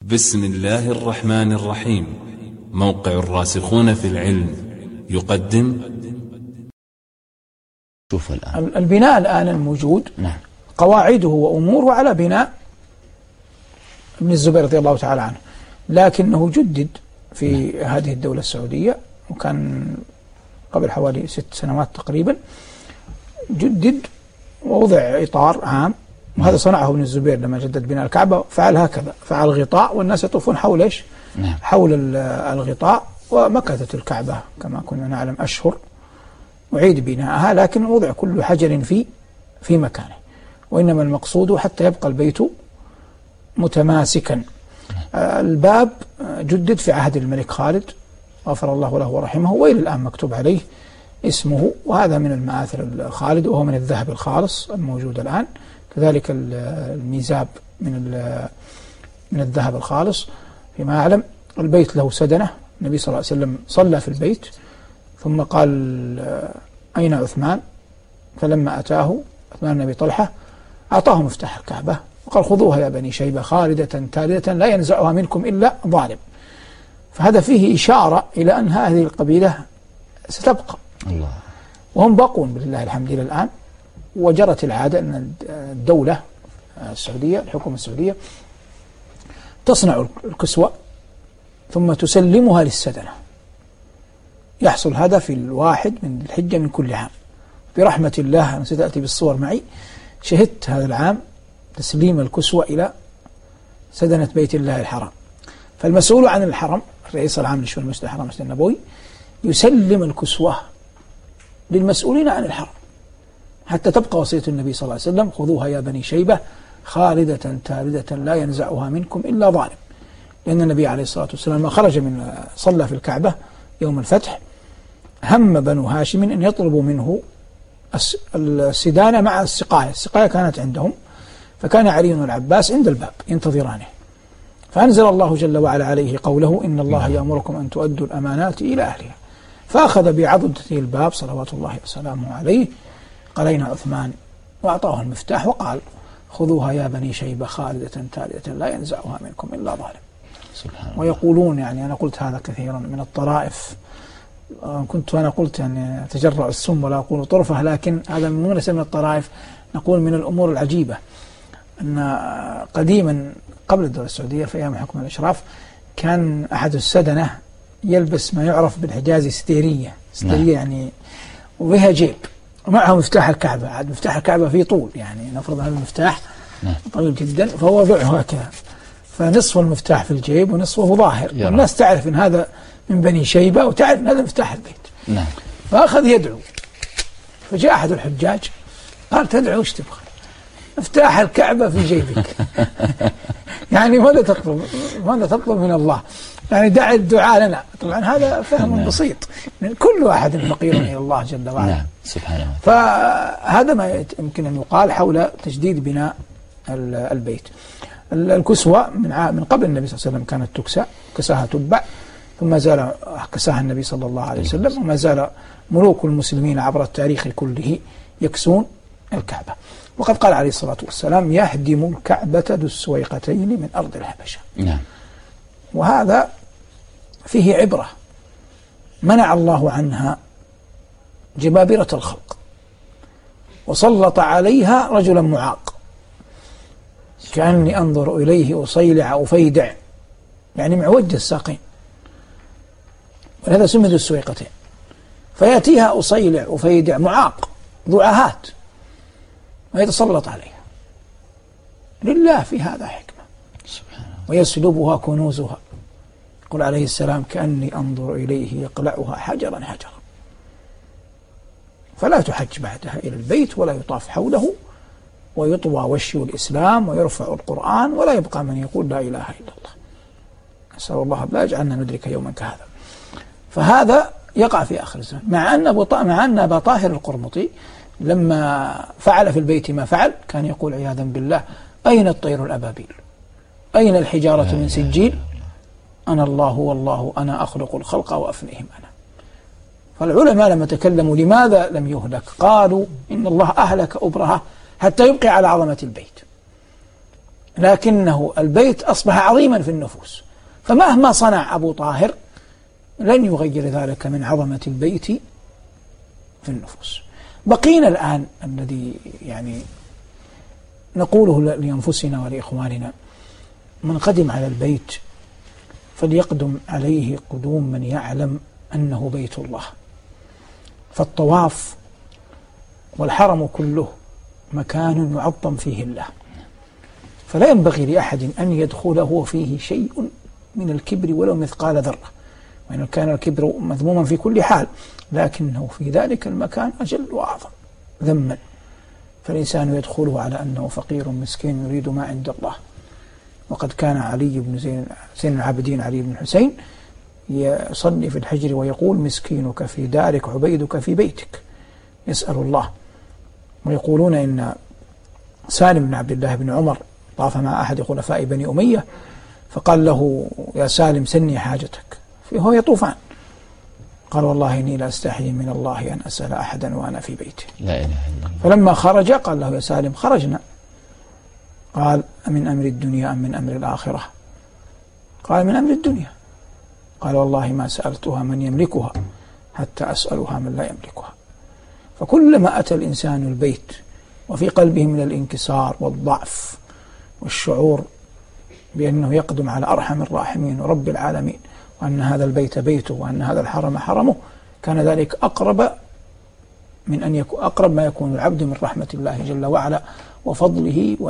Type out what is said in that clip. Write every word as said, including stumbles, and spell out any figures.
بسم الله الرحمن الرحيم. موقع الراسخون في العلم يقدم. شوف الآن البناء الآن الموجود نعم. قواعده وأموره على بناء ابن الزبير رضي الله تعالى عنه، لكنه جدد في نعم. هذه الدولة السعودية، وكان قبل حوالي ست سنوات تقريبا جدد ووضع إطار عام، وهذا صنعه ابن الزبير لما جدد بناء الكعبة. فعل هكذا، فعل غطاء والناس يطوفون حول ايش؟ نعم. حول الغطاء. ومكثت الكعبة كما كنا نعلم أشهر وعيد بناءها، لكن وضع كل حجر في في مكانه، وإنما المقصود حتى يبقى البيت متماسكا. الباب جدد في عهد الملك خالد غفر الله له ورحمه، وإلى الآن مكتوب عليه اسمه، وهذا من المآثر الخالد، وهو من الذهب الخالص الموجود الآن. كذلك الميزاب من من الذهب الخالص فيما أعلم. البيت له سدنة، النبي صلى الله عليه وسلم صلى في البيت ثم قال أين عثمان؟ فلما أتاه عثمان بن أبي طلحة أعطاه مفتاح الكعبة وقال خذوها يا بني شيبة خالدة تالدة لا ينزعها منكم إلا ظالم. فهذا فيه إشارة إلى أن هذه القبيلة ستبقى الله. وهم باقون بالله الحمد لله الآن. وجرت العادة أن الدولة السعودية الحكومة السعودية تصنع الكسوة ثم تسلمها للسدنة. يحصل هذا في الواحد من الحجة من كل عام برحمة الله. أنا ستأتي بالصور معي. شهدت هذا العام تسليم الكسوة إلى سدنة بيت الله الحرام. فالمسؤول عن الحرم الرئيس العام لشؤون المسجد الحرام المسجد النبوي يسلم الكسوة للمسؤولين عن الحرم حتى تبقى وصية النبي صلى الله عليه وسلم خذوها يا بني شيبة خالدة تالدة لا ينزعها منكم إلا ظالم. لأن النبي عليه الصلاة والسلام ما خرج من صلى في الكعبة يوم الفتح هم بنو هاشم أن يطلبوا منه السدانة مع السقاية. السقاية كانت عندهم، فكان علي والعباس عند الباب ينتظرانه، فأنزل الله جل وعلا عليه قوله إن الله يأمركم أن تؤدوا الأمانات إلى أهلها. فأخذ بعضدة الباب صلوات الله وسلامه عليه قال أين عثمان؟ وأعطاه المفتاح وقال خذوها يا بني شيبة خالدة تالدة لا ينزعها منكم إلا ظالم. سبحان الله. ويقولون يعني أنا قلت هذا كثيرا من الطرائف، كنت أنا قلت يعني أتجرع السم ولا أقول طرفة، لكن هذا مو ليس من الطرائف، نقول من الأمور العجيبة. أن قديما قبل الدولة السعودية في أيام حكم الإشراف كان أحد السدنة يلبس ما يعرف بالحجازي ستيرية ستيرية نعم. يعني وبها جيب ومعها مفتاح الكعبة. عاد مفتاح الكعبة فيه طول، يعني نفرض هذا المفتاح نعم. طويل جدا، فهو وضعه هكذا، فنصف المفتاح في الجيب ونصفه ظاهر، والناس تعرف أن هذا من بني شيبة وتعرف أن هذا مفتاح البيت نعم. فأخذ يدعو، فجاء أحد الحجاج قال تدعو ايش تبغى؟ مفتاح الكعبة في جيبك. يعني ماذا تطلب؟ ماذا تطلب من الله؟ يعني دع الدعاء لنا. طبعا هذا فهم نعم. بسيط، من كل واحد فقير إلى الله جل وعلا نعم. سبحانه. فهذا ما يمكن أن يقال حول تجديد بناء البيت. الكسوة من من قبل النبي صلى الله عليه وسلم كانت تكسى، كساها تبع، ثم زال كساها النبي صلى الله عليه وسلم، وما زال ملوك المسلمين عبر التاريخ كله يكسون الكعبة. وقد قال عليه الصلاة والسلام يهدم الكعبة ذو السويقتين من أرض الحبشة نعم. وهذا فيه عبرة. منع الله عنها جبابرة الخلق وسلط عليها رجلا معاق كأني أنظر إليه أصيلع أفيدع، يعني معوج الساقين، ولهذا سمي ذو السويقتين. فيأتيها أصيلع أفيدع معاق ذو عاهات ويتسلط عليها. لله في هذا حكمة ويسلبها كنوزها. يقول عليه السلام كأني أنظر إليه يقلعها حجرا حجرا. فلا تحج بعدها إلى البيت ولا يطاف حوله، ويطوى وشي الإسلام ويرفع القرآن، ولا يبقى من يقول لا إله إلا الله. نسأل الله لا يجعلنا ندرك يوما كهذا. فهذا يقع في آخر الزمان. مع أن أبو مع أن أبا طاهر القرمطي لما فعل في البيت ما فعل كان يقول عياذا بالله أين الطير الأبابيل؟ أين الحجارة من سجيل؟ أنا الله والله أنا أخلق الخلق وأفنيهم أنا. فالعلماء لما تكلموا لماذا لم يهلك قالوا إن الله أهلك أبرهة حتى يبقي على عظمة البيت. لكنه البيت أصبح عظيما في النفوس، فمهما صنع أبو طاهر لن يغير ذلك من عظمة البيت في النفوس. بقينا الآن الذي يعني نقوله لأنفسنا ولإخواننا: من قدم على البيت فليقدم عليه قدوم من يعلم أنه بيت الله، فالطواف والحرم كله مكان يعظم فيه الله، فلا ينبغي لأحد أن يدخله فيه شيء من الكبر ولو مثقال ذرة، وإن كان الكبر مذموما في كل حال، لكنه في ذلك المكان أجل وأعظم ذما، فالإنسان يدخله على أنه فقير مسكين يريد ما عند الله. وقد كان علي بن زين, زين العابدين علي بن الحسين يصلي في الحجر ويقول: مسكينك في دارك عبيدك في بيتك، يسأل الله. ويقولون إن سالم بن عبد الله بن عمر طاف مع أحد خلفاء بني أمية فقال له: يا سالم سني حاجتك، فهو يطوفان، قال: والله إني لا أستحي من الله أن أسأل أحدا وأنا في بيتي. لا إله إلا الله. فلما خرج قال له: يا سالم خرجنا. قال: أمن أمر الدنيا أم من أمر الآخرة؟ قال: من أمر الدنيا. قال: والله ما سألتها من يملكها حتى أسألها من لا يملكها. فكلما أتى الإنسان البيت وفي قلبه من الانكسار والضعف والشعور بأنه يقدم على أرحم الراحمين ورب العالمين، وأن هذا البيت بيته وأن هذا الحرم حرمه، كان ذلك أقرب من أن يكون أقرب ما يكون العبد من رحمة الله جل وعلا وفضله.